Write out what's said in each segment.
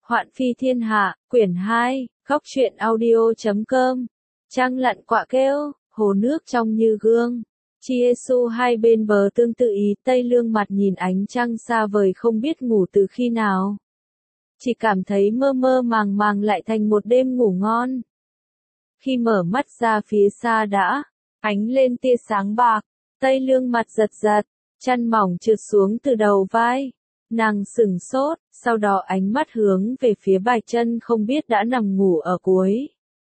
Hoạn phi thiên hạ, quyển 2, góc truyện audio.com. Trăng lặn quạ kêu, hồ nước trong như gương. Chiesu hai bên bờ tương tự ý, Tây Lương mặt nhìn ánh trăng xa vời không biết ngủ từ khi nào. Chỉ cảm thấy mơ mơ màng màng lại thành một đêm ngủ ngon. Khi mở mắt ra phía xa đã, ánh lên tia sáng bạc, Tây Lương mặt giật giật, chăn mỏng trượt xuống từ đầu vai. Nàng sửng sốt, sau đó ánh mắt hướng về phía Bạch Chân không biết đã nằm ngủ ở cuối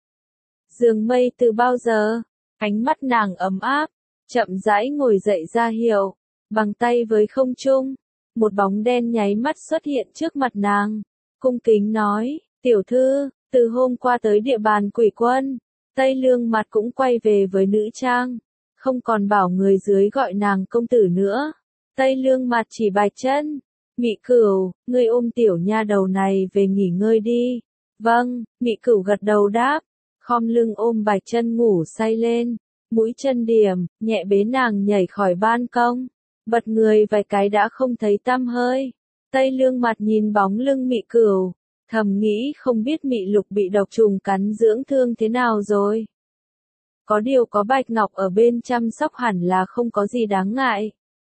giường mây từ bao giờ. Ánh mắt nàng ấm áp, chậm rãi ngồi dậy ra hiệu, bằng tay với không trung. Một bóng đen nháy mắt xuất hiện trước mặt nàng, cung kính nói, tiểu thư, từ hôm qua tới địa bàn quỷ quân. Tây Lương mặt cũng quay về với nữ trang, không còn bảo người dưới gọi nàng công tử nữa. Tây Lương mặt chỉ Bạch Chân. Mị Cửu, ngươi ôm tiểu nha đầu này về nghỉ ngơi đi. Vâng, Mị Cửu gật đầu đáp, khom lưng ôm Bạch Chân ngủ say lên, mũi chân điểm, nhẹ bế nàng nhảy khỏi ban công, bật người vài cái đã không thấy tăm hơi. Tây Lương mặt nhìn bóng lưng Mị Cửu, thầm nghĩ không biết Mị Lục bị độc trùng cắn dưỡng thương thế nào rồi. Có điều có Bạch Ngọc ở bên chăm sóc hẳn là không có gì đáng ngại.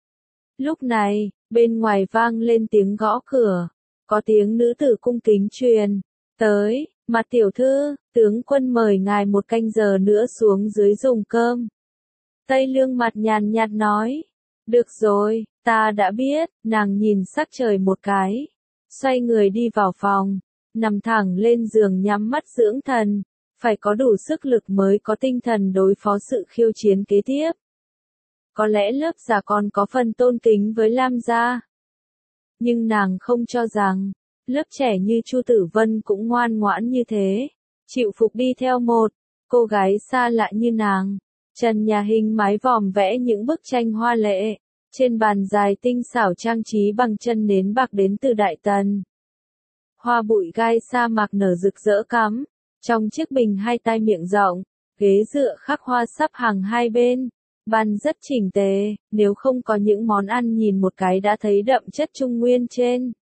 Lúc này, bên ngoài vang lên tiếng gõ cửa, có tiếng nữ tử cung kính truyền tới, mặt tiểu thư, tướng quân mời ngài một canh giờ nữa xuống dưới dùng cơm. Tây Lương mặt nhàn nhạt nói, được rồi, ta đã biết. Nàng nhìn sắc trời một cái, xoay người đi vào phòng, nằm thẳng lên giường nhắm mắt dưỡng thần, phải có đủ sức lực mới có tinh thần đối phó sự khiêu chiến kế tiếp. Có lẽ lớp già còn có phần tôn kính với Lam gia. Nhưng nàng không cho rằng, lớp trẻ như Chu Tử Vân cũng ngoan ngoãn như thế, chịu phục đi theo một cô gái xa lạ như nàng. Trần nhà hình mái vòm vẽ những bức tranh hoa lệ, trên bàn dài tinh xảo trang trí bằng chân nến bạc đến từ Đại Tần. Hoa bụi gai sa mạc nở rực rỡ cắm, trong chiếc bình hai tai miệng rộng, ghế dựa khắc hoa sắp hàng hai bên. Bàn rất chỉnh tề, nếu không có những món ăn nhìn một cái đã thấy đậm chất Trung Nguyên trên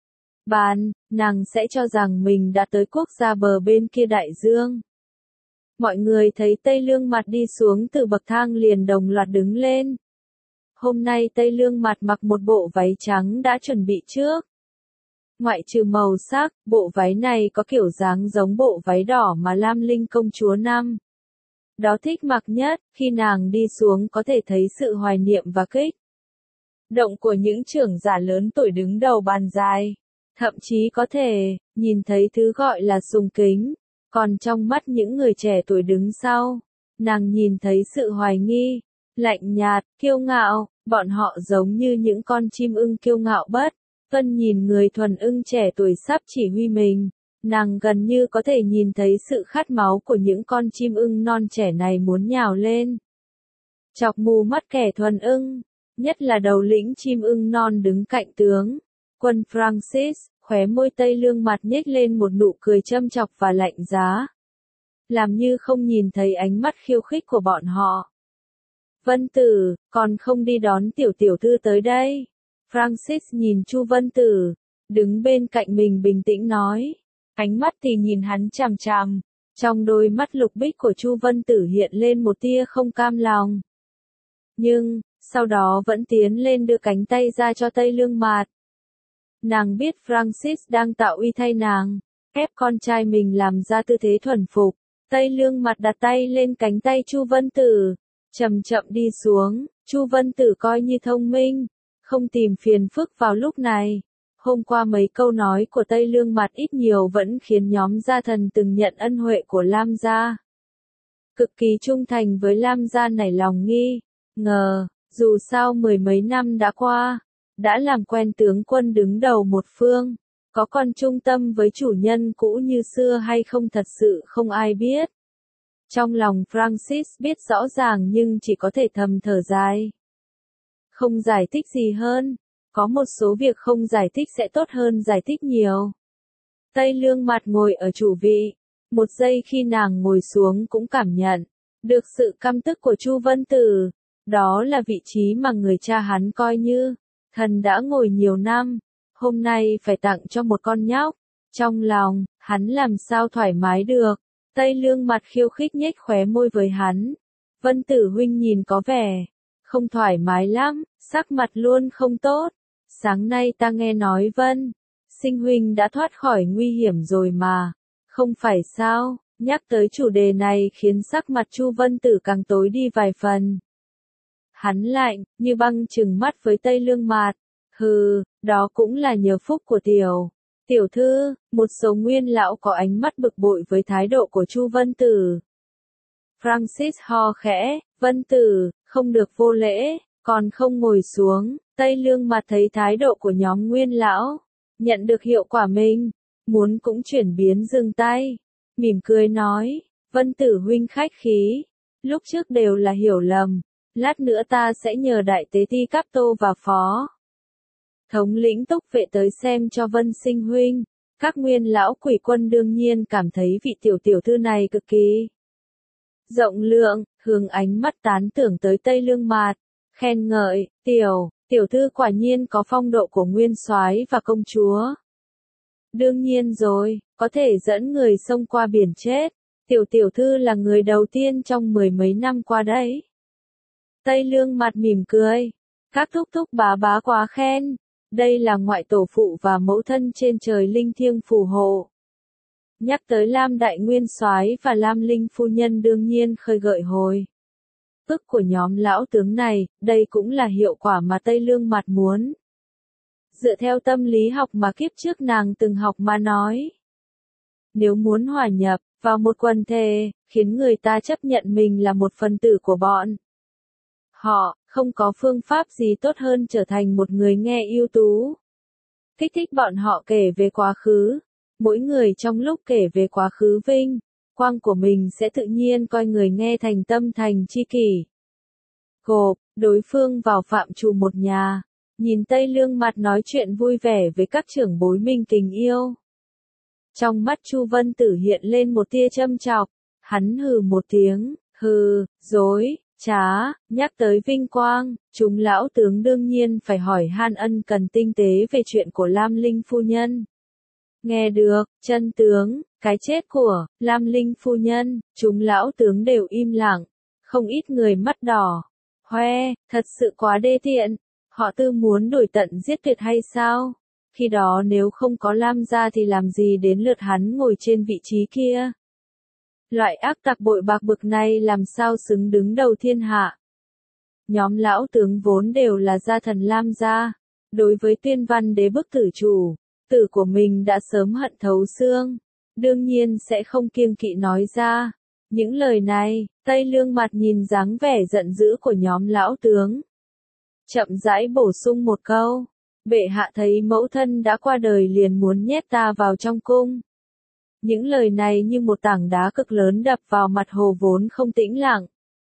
bàn, nàng sẽ cho rằng mình đã tới quốc gia bờ bên kia đại dương. Mọi người thấy Tây Lương mặt đi xuống từ bậc thang liền đồng loạt đứng lên. Hôm nay Tây Lương mặt mặc một bộ váy trắng đã chuẩn bị trước. Ngoại trừ màu sắc, bộ váy này có kiểu dáng giống bộ váy đỏ mà Lam Linh công chúa năm đó thích mặc nhất. Khi nàng đi xuống có thể thấy sự hoài niệm và kích động của những trưởng giả lớn tuổi đứng đầu bàn dài, thậm chí có thể nhìn thấy thứ gọi là sùng kính. Còn trong mắt những người trẻ tuổi đứng sau, nàng nhìn thấy sự hoài nghi, lạnh nhạt, kiêu ngạo. Bọn họ giống như những con chim ưng kiêu ngạo bất tuân nhìn người thuần ưng trẻ tuổi sắp chỉ huy mình. Nàng gần như có thể nhìn thấy sự khát máu của những con chim ưng non trẻ này muốn nhào lên, chọc mù mắt kẻ thuần ưng, nhất là đầu lĩnh chim ưng non đứng cạnh tướng quân Francis. Khóe môi Tây Lương mặt nhếch lên một nụ cười châm chọc và lạnh giá, làm như không nhìn thấy ánh mắt khiêu khích của bọn họ. Vân Tử, còn không đi đón tiểu tiểu thư tới đây. Francis nhìn Chu Vân Tử, đứng bên cạnh mình bình tĩnh nói. Ánh mắt thì nhìn hắn chằm chằm, trong đôi mắt lục bích của Chu Vân Tử hiện lên một tia không cam lòng. Nhưng, sau đó vẫn tiến lên đưa cánh tay ra cho Tây Lương mặt. Nàng biết Francis đang tạo uy thay nàng, ép con trai mình làm ra tư thế thuần phục. Tây Lương mặt đặt tay lên cánh tay Chu Vân Tử, chậm chậm đi xuống. Chu Vân Tử coi như thông minh, không tìm phiền phức vào lúc này. Hôm qua mấy câu nói của Tây Lương mặt ít nhiều vẫn khiến nhóm gia thần từng nhận ân huệ của Lam gia, cực kỳ trung thành với Lam gia nảy lòng nghi ngờ. Dù sao mười mấy năm đã qua, đã làm quen tướng quân đứng đầu một phương, có còn trung tâm với chủ nhân cũ như xưa hay không thật sự không ai biết. Trong lòng Francis biết rõ ràng nhưng chỉ có thể thầm thở dài, không giải thích gì hơn. Có một số việc không giải thích sẽ tốt hơn giải thích nhiều. Tây Lương mặt ngồi ở chủ vị, một giây khi nàng ngồi xuống cũng cảm nhận được sự căm tức của Chu Vân Tử. Đó là vị trí mà người cha hắn coi như thần đã ngồi nhiều năm, hôm nay phải tặng cho một con nhóc. Trong lòng, hắn làm sao thoải mái được. Tây Lương mặt khiêu khích nhếch khóe môi với hắn. Vân Tử huynh nhìn có vẻ không thoải mái lắm, sắc mặt luôn không tốt. Sáng nay ta nghe nói Vân Sinh huynh đã thoát khỏi nguy hiểm rồi mà. Không phải sao? Nhắc tới chủ đề này khiến sắc mặt Chu Vân Tử càng tối đi vài phần. Hắn lạnh, như băng trừng mắt với Tây Lương Mạt. Hừ, đó cũng là nhờ phúc của tiểu thư. Một số nguyên lão có ánh mắt bực bội với thái độ của Chu Vân Tử. Francis ho khẽ, Vân Tử, không được vô lễ, còn không ngồi xuống. Tây Lương Mạt thấy thái độ của nhóm nguyên lão, nhận được hiệu quả mình, muốn cũng chuyển biến dừng tay. Mỉm cười nói, Vân Tử huynh khách khí, lúc trước đều là hiểu lầm, lát nữa ta sẽ nhờ đại tế ti Capto và phó thống lĩnh túc vệ tới xem cho Vân Sinh huynh. Các nguyên lão quỷ quân đương nhiên cảm thấy vị tiểu thư này cực kỳ rộng lượng, hướng ánh mắt tán tưởng tới Tây Lương Mạt, khen ngợi, tiểu thư quả nhiên có phong độ của nguyên soái và công chúa. Đương nhiên rồi, có thể dẫn người xông qua biển chết. Tiểu thư là người đầu tiên trong mười mấy năm qua đấy. Tây Lương Mạt mỉm cười. Các thúc thúc bá quá khen. Đây là ngoại tổ phụ và mẫu thân trên trời linh thiêng phù hộ. Nhắc tới Lam Đại Nguyên Soái và Lam Linh Phu Nhân đương nhiên khơi gợi hồi ức của nhóm lão tướng này, đây cũng là hiệu quả mà Tây Lương Mạt muốn. Dựa theo tâm lý học mà kiếp trước nàng từng học mà nói. Nếu muốn hòa nhập vào một quần thể, khiến người ta chấp nhận mình là một phần tử của bọn họ, không có phương pháp gì tốt hơn trở thành một người nghe ưu tú. Kích thích bọn họ kể về quá khứ. Mỗi người trong lúc kể về quá khứ vinh quang của mình sẽ tự nhiên coi người nghe thành tâm thành tri kỷ. Gộp, đối phương vào phạm trù một nhà. Nhìn Tây Lương Mạt nói chuyện vui vẻ với các trưởng bối mình kính yêu. Trong mắt Chu Vân Tử hiện lên một tia châm chọc. Hắn hừ một tiếng, hừ, dối, trá, nhắc tới vinh quang, chúng lão tướng đương nhiên phải hỏi han ân cần tinh tế về chuyện của Lam Linh Phu Nhân. Nghe được, chân tướng, cái chết của Lam Linh Phu Nhân, chúng lão tướng đều im lặng. Không ít người mắt đỏ. Hoe, thật sự quá đê tiện. Họ Tư muốn đuổi tận giết tuyệt hay sao? Khi đó nếu không có Lam gia thì làm gì đến lượt hắn ngồi trên vị trí kia? Loại ác tặc bội bạc bực này làm sao xứng đứng đầu thiên hạ? Nhóm lão tướng vốn đều là gia thần Lam gia. Đối với Tuyên Văn Đế bức tử chủ, tử của mình đã sớm hận thấu xương. Đương nhiên sẽ không kiêng kỵ nói ra. Những lời này, Tây Lương Mạt nhìn dáng vẻ giận dữ của nhóm lão tướng. Chậm rãi bổ sung một câu. Bệ hạ thấy mẫu thân đã qua đời liền muốn nhét ta vào trong cung. Những lời này như một tảng đá cực lớn đập vào mặt hồ vốn không tĩnh lặng.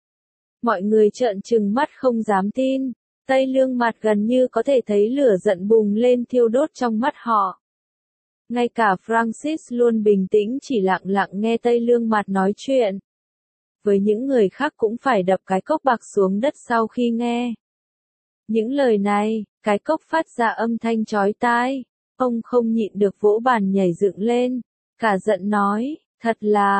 Mọi người trợn trừng mắt không dám tin. Tây Lương Mạt gần như có thể thấy lửa giận bùng lên thiêu đốt trong mắt họ. Ngay cả Francis luôn bình tĩnh chỉ lặng lặng nghe Tây Lương Mạt nói chuyện. Với những người khác cũng phải đập cái cốc bạc xuống đất sau khi nghe. Những lời này, cái cốc phát ra âm thanh chói tai. Ông không nhịn được vỗ bàn nhảy dựng lên. Cả giận nói, thật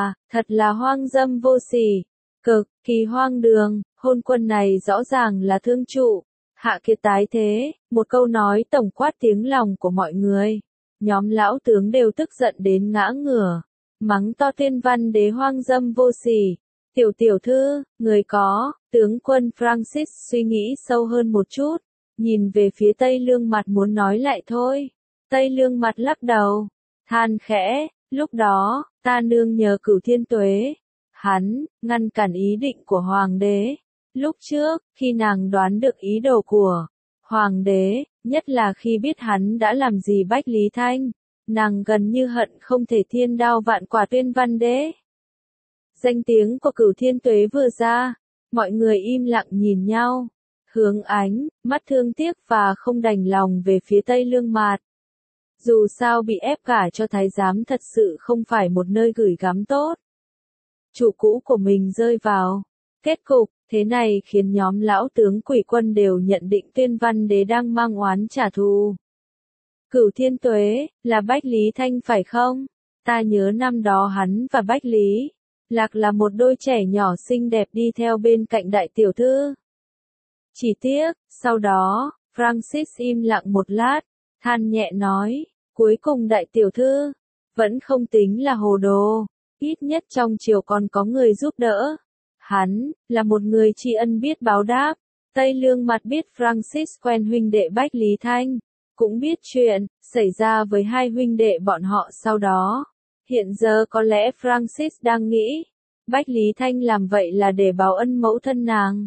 là hoang dâm vô sỉ. Cực kỳ hoang đường, hôn quân này rõ ràng là thương trụ. Hạ kiệt tái thế, một câu nói tổng quát tiếng lòng của mọi người. Nhóm lão tướng đều tức giận đến ngã ngửa. Mắng to Tuyên Văn Đế hoang dâm vô sỉ. Tiểu thư, người có, tướng quân Francis suy nghĩ sâu hơn một chút. Nhìn về phía Tây Lương Mạt muốn nói lại thôi. Tây Lương Mạt lắc đầu. Than khẽ, lúc đó, ta nương nhờ Cửu Thiên Tuế. Hắn, ngăn cản ý định của Hoàng đế. Lúc trước, khi nàng đoán được ý đồ của Hoàng đế, nhất là khi biết hắn đã làm gì Bách Lý Thanh, nàng gần như hận không thể thiên đao vạn quả Tuyên Văn Đế. Danh tiếng của Cửu Thiên Tuế vừa ra, mọi người im lặng nhìn nhau, hướng ánh mắt thương tiếc và không đành lòng về phía Tây Lương Mạt. Dù sao bị ép gả cho thái giám thật sự không phải một nơi gửi gắm tốt. Chủ cũ của mình rơi vào kết cục thế này khiến nhóm lão tướng quỷ quân đều nhận định Tuyên Văn Đế đang mang oán trả thù. Cửu Thiên Tuế, là Bách Lý Thanh phải không? Ta nhớ năm đó hắn và Bách Lý Lạc là một đôi trẻ nhỏ xinh đẹp đi theo bên cạnh đại tiểu thư. Chỉ tiếc, sau đó, Francis im lặng một lát, than nhẹ nói, cuối cùng đại tiểu thư, vẫn không tính là hồ đồ, ít nhất trong triều còn có người giúp đỡ. Hắn, là một người tri ân biết báo đáp. Tây Lương Mặt biết Francis quen huynh đệ Bách Lý Thanh, cũng biết chuyện xảy ra với hai huynh đệ bọn họ sau đó. Hiện giờ có lẽ Francis đang nghĩ, Bách Lý Thanh làm vậy là để báo ân mẫu thân nàng.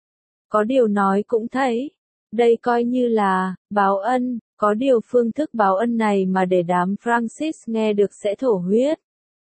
Có điều nói cũng thấy, đây coi như là báo ân, có điều phương thức báo ân này mà để đám Francis nghe được sẽ thổ huyết.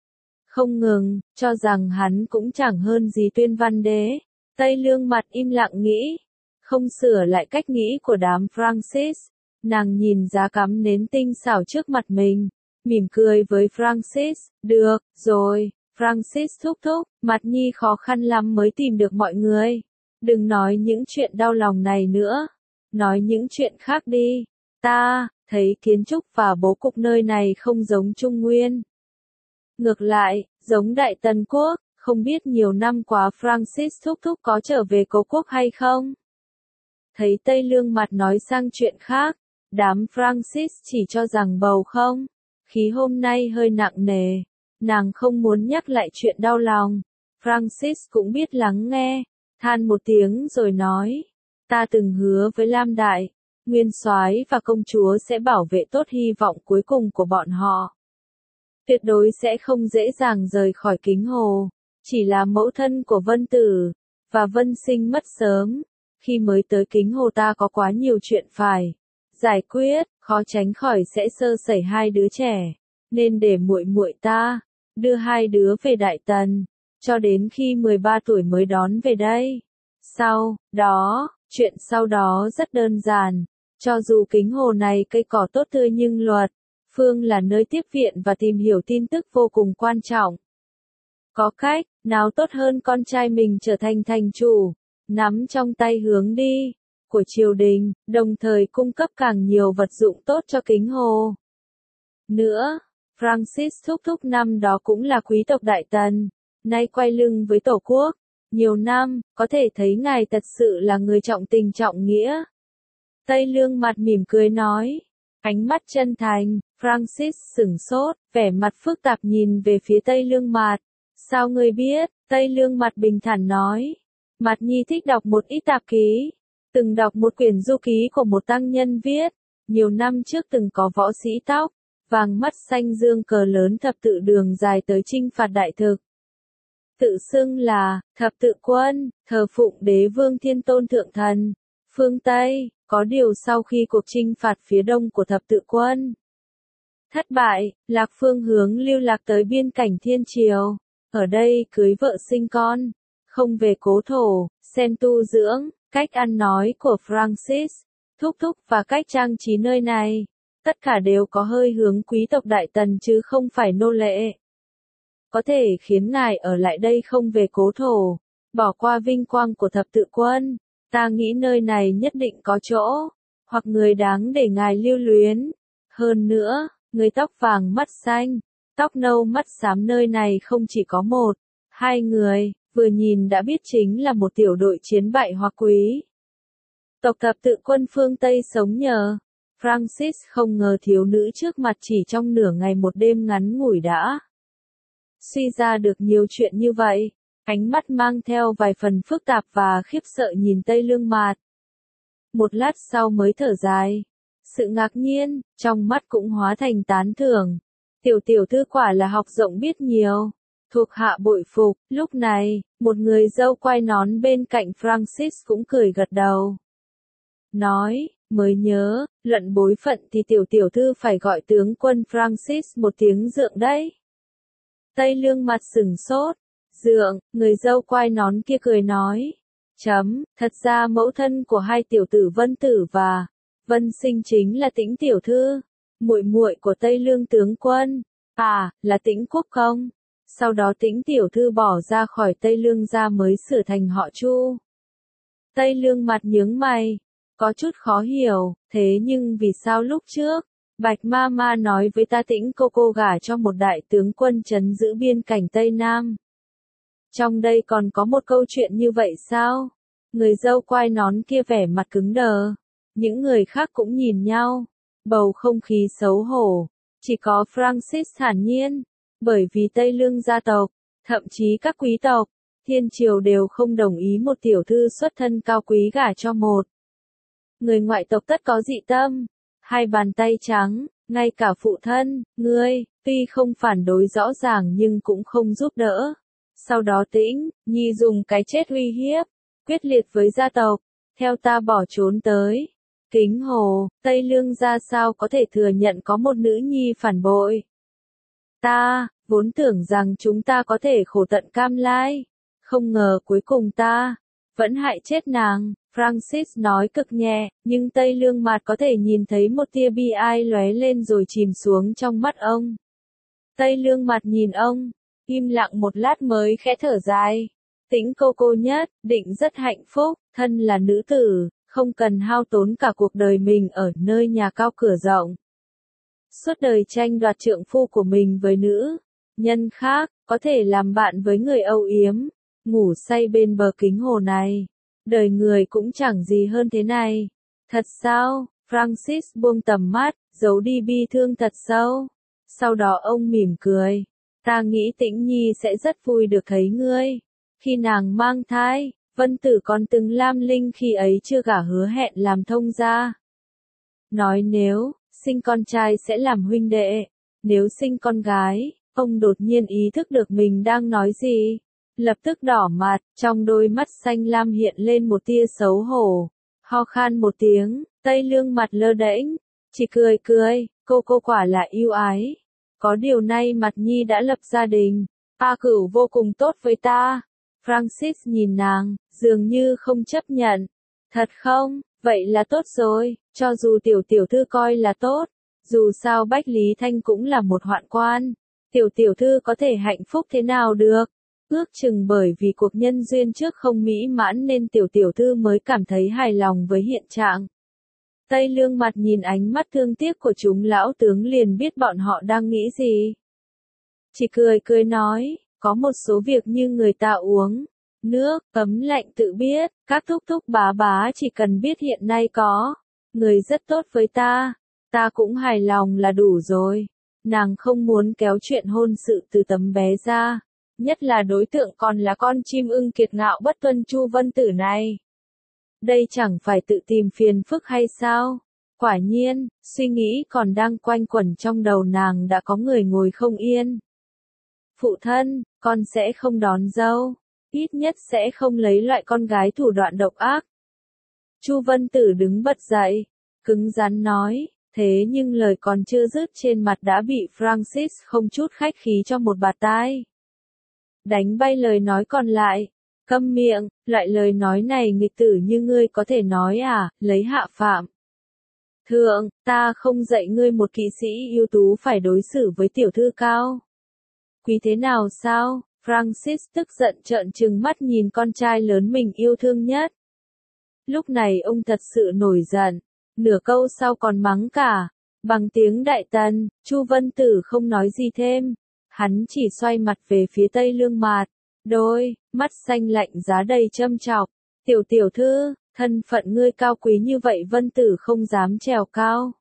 Không ngừng, cho rằng hắn cũng chẳng hơn gì Tuyên Văn Đế. Tây Lương Mặt im lặng nghĩ, không sửa lại cách nghĩ của đám Francis. Nàng nhìn giá cắm nến tinh xảo trước mặt mình, mỉm cười với Francis, được, rồi, Francis thúc thúc, Mặt Nhi khó khăn lắm mới tìm được mọi người. Đừng nói những chuyện đau lòng này nữa, nói những chuyện khác đi. Ta thấy kiến trúc và bố cục nơi này không giống Trung Nguyên. Ngược lại, giống Đại Tần Quốc, không biết nhiều năm quá Francis thúc thúc có trở về cố quốc hay không? Thấy Tây Lương Mặt nói sang chuyện khác, đám Francis chỉ cho rằng bầu không. Khí hôm nay hơi nặng nề, nàng không muốn nhắc lại chuyện đau lòng. Francis cũng biết lắng nghe, than một tiếng rồi nói, ta từng hứa với Lam Đại, Nguyên Soái và công chúa sẽ bảo vệ tốt hy vọng cuối cùng của bọn họ. Tuyệt đối sẽ không dễ dàng rời khỏi Kính Hồ, chỉ là mẫu thân của Vân Tử, và Vân Sinh mất sớm. Khi mới tới Kính Hồ ta có quá nhiều chuyện phải giải quyết, khó tránh khỏi sẽ sơ sẩy hai đứa trẻ, nên để muội muội ta đưa hai đứa về Đại Tần, cho đến khi 13 tuổi mới đón về đây. Sau đó, chuyện sau đó rất đơn giản, cho dù Kính Hồ này cây cỏ tốt tươi nhưng Luật Phương là nơi tiếp viện và tìm hiểu tin tức vô cùng quan trọng. Có cách nào tốt hơn con trai mình trở thành thành chủ, nắm trong tay hướng đi của triều đình, đồng thời cung cấp càng nhiều vật dụng tốt cho Kính Hồ. Nữa, Francis thúc thúc năm đó cũng là quý tộc Đại Tần, nay quay lưng với Tổ quốc, nhiều năm, có thể thấy ngài thật sự là người trọng tình trọng nghĩa. Tây Lương Mặt mỉm cười nói, ánh mắt chân thành. Francis sửng sốt, vẻ mặt phức tạp nhìn về phía Tây Lương Mặt. Sao ngươi biết? Tây Lương Mặt bình thản nói. Mặt Nhi thích đọc một ít tạp ký. Từng đọc một quyển du ký của một tăng nhân viết. Nhiều năm trước từng có võ sĩ tóc vàng mắt xanh dương cờ lớn thập tự đường dài tới chinh phạt đại thực. Tự xưng là thập tự quân, thờ phụng đế vương Thiên Tôn Thượng Thần, phương Tây. Có điều sau khi cuộc chinh phạt phía đông của thập tự quân thất bại, Lạc Phương hướng lưu lạc tới biên cảnh Thiên Triều, ở đây cưới vợ sinh con, không về cố thổ, xem tu dưỡng, cách ăn nói của Francis, thúc thúc và cách trang trí nơi này, tất cả đều có hơi hướng quý tộc Đại Tần chứ không phải nô lệ. Có thể khiến ngài ở lại đây không về cố thổ, bỏ qua vinh quang của thập tự quân, ta nghĩ nơi này nhất định có chỗ, hoặc người đáng để ngài lưu luyến. Hơn nữa, người tóc vàng mắt xanh, tóc nâu mắt xám nơi này không chỉ có một, hai người, vừa nhìn đã biết chính là một tiểu đội chiến bại hoặc quý. Tộc thập tự quân phương Tây sống nhờ. Francis không ngờ thiếu nữ trước mặt chỉ trong nửa ngày một đêm ngắn ngủi đã suy ra được nhiều chuyện như vậy. Ánh mắt mang theo vài phần phức tạp và khiếp sợ nhìn Tây Lương Mặt. Một lát sau mới thở dài. Sự ngạc nhiên, trong mắt cũng hóa thành tán thưởng. Tiểu thư quả là học rộng biết nhiều. Thuộc hạ bội phục, lúc này, một người dâu quai nón bên cạnh Francis cũng cười gật đầu. Nói, mới nhớ, luận bối phận thì tiểu thư phải gọi tướng quân Francis một tiếng dượng đấy. Tây Lương Mặt sửng sốt. Dượng, người dâu quai nón kia cười nói. Thật ra mẫu thân của hai tiểu tử Vân Tử và Vân Sinh chính là Tĩnh tiểu thư, muội muội của Tây Lương tướng quân. À, là Tĩnh Quốc công. Sau đó Tĩnh tiểu thư bỏ ra khỏi Tây Lương gia mới sửa thành họ Chu. Tây Lương Mặt nhướng mày, có chút khó hiểu, thế nhưng vì sao lúc trước, Bạch Mama nói với ta Tĩnh cô gả cho một đại tướng quân trấn giữ biên cảnh Tây Nam. Trong đây còn có một câu chuyện như vậy sao? Người dâu quai nón kia vẻ mặt cứng đờ. Những người khác cũng nhìn nhau. Bầu không khí xấu hổ. Chỉ có Francis thản nhiên. Bởi vì Tây Lương gia tộc, thậm chí các quý tộc, thiên triều đều không đồng ý một tiểu thư xuất thân cao quý gả cho một người ngoại tộc tất có dị tâm. Hai bàn tay trắng, ngay cả phụ thân, ngươi, tuy không phản đối rõ ràng nhưng cũng không giúp đỡ. Sau đó Tĩnh Nhi dùng cái chết uy hiếp, quyết liệt với gia tộc, theo ta bỏ trốn tới. Kính Hồ, Tây Lương gia sao có thể thừa nhận có một nữ nhi phản bội. Ta, vốn tưởng rằng chúng ta có thể khổ tận cam lai, không ngờ cuối cùng ta, vẫn hại chết nàng. Francis nói cực nhẹ, nhưng Tây Lương Mạt có thể nhìn thấy một tia bi ai lóe lên rồi chìm xuống trong mắt ông. Tây Lương Mạt nhìn ông, im lặng một lát mới khẽ thở dài. Tĩnh cô nhất, định rất hạnh phúc, thân là nữ tử, không cần hao tốn cả cuộc đời mình ở nơi nhà cao cửa rộng. Suốt đời tranh đoạt trượng phu của mình với nữ nhân khác, có thể làm bạn với người âu yếm, ngủ say bên bờ kính hồ này. Đời người cũng chẳng gì hơn thế này. Thật sao? Francis buông tầm mắt, giấu đi bi thương thật sâu. Sau đó ông mỉm cười. Ta nghĩ Tĩnh Nhi sẽ rất vui được thấy ngươi. Khi nàng mang thai, Vân Tử còn từng lam linh khi ấy chưa gả hứa hẹn làm thông gia. Nói nếu sinh con trai sẽ làm huynh đệ, nếu sinh con gái, ông đột nhiên ý thức được mình đang nói gì. Lập tức đỏ mặt, trong đôi mắt xanh lam hiện lên một tia xấu hổ. Ho khan một tiếng, Tây Lương mặt lơ đễnh, chỉ cười, cô quả là yêu ái. Có điều nay Mặt Nhi đã lập gia đình, A Cửu vô cùng tốt với ta. Francis nhìn nàng, dường như không chấp nhận. Thật không? Vậy là tốt rồi, cho dù tiểu thư coi là tốt. Dù sao Bách Lý Thanh cũng là một hoạn quan. Tiểu thư có thể hạnh phúc thế nào được? Ước chừng bởi vì cuộc nhân duyên trước không mỹ mãn nên tiểu thư mới cảm thấy hài lòng với hiện trạng. Tây Lương Mặt nhìn ánh mắt thương tiếc của chúng lão tướng liền biết bọn họ đang nghĩ gì. Chỉ cười nói, có một số việc như người ta uống nước, ấm lạnh tự biết, các thúc bá chỉ cần biết hiện nay có người rất tốt với ta cũng hài lòng là đủ rồi. Nàng không muốn kéo chuyện hôn sự từ tấm bé ra. Nhất là đối tượng còn là con chim ưng kiệt ngạo bất tuân Chu Vân Tử này. Đây chẳng phải tự tìm phiền phức hay sao? Quả nhiên, suy nghĩ còn đang quanh quẩn trong đầu nàng đã có người ngồi không yên. Phụ thân, con sẽ không đón dâu, ít nhất sẽ không lấy loại con gái thủ đoạn độc ác. Chu Vân Tử đứng bật dậy, cứng rắn nói, thế nhưng lời còn chưa dứt trên mặt đã bị Francis không chút khách khí cho một bạt tai. Đánh bay lời nói còn lại. Câm miệng, loại lời nói này nghịch tử như ngươi có thể nói à, lấy hạ phạm. Thượng, ta không dạy ngươi một kỵ sĩ ưu tú phải đối xử với tiểu thư cao quý thế nào sao? Francis tức giận trợn trừng mắt nhìn con trai lớn mình yêu thương nhất. Lúc này ông thật sự nổi giận, nửa câu sau còn mắng cả, bằng tiếng Đại Tần. Chu Vân Tử không nói gì thêm. Hắn chỉ xoay mặt về phía Tây Lương Mạt, đôi mắt xanh lạnh giá đầy châm chọc. Tiểu thư, thân phận ngươi cao quý như vậy Vân Tử không dám trèo cao.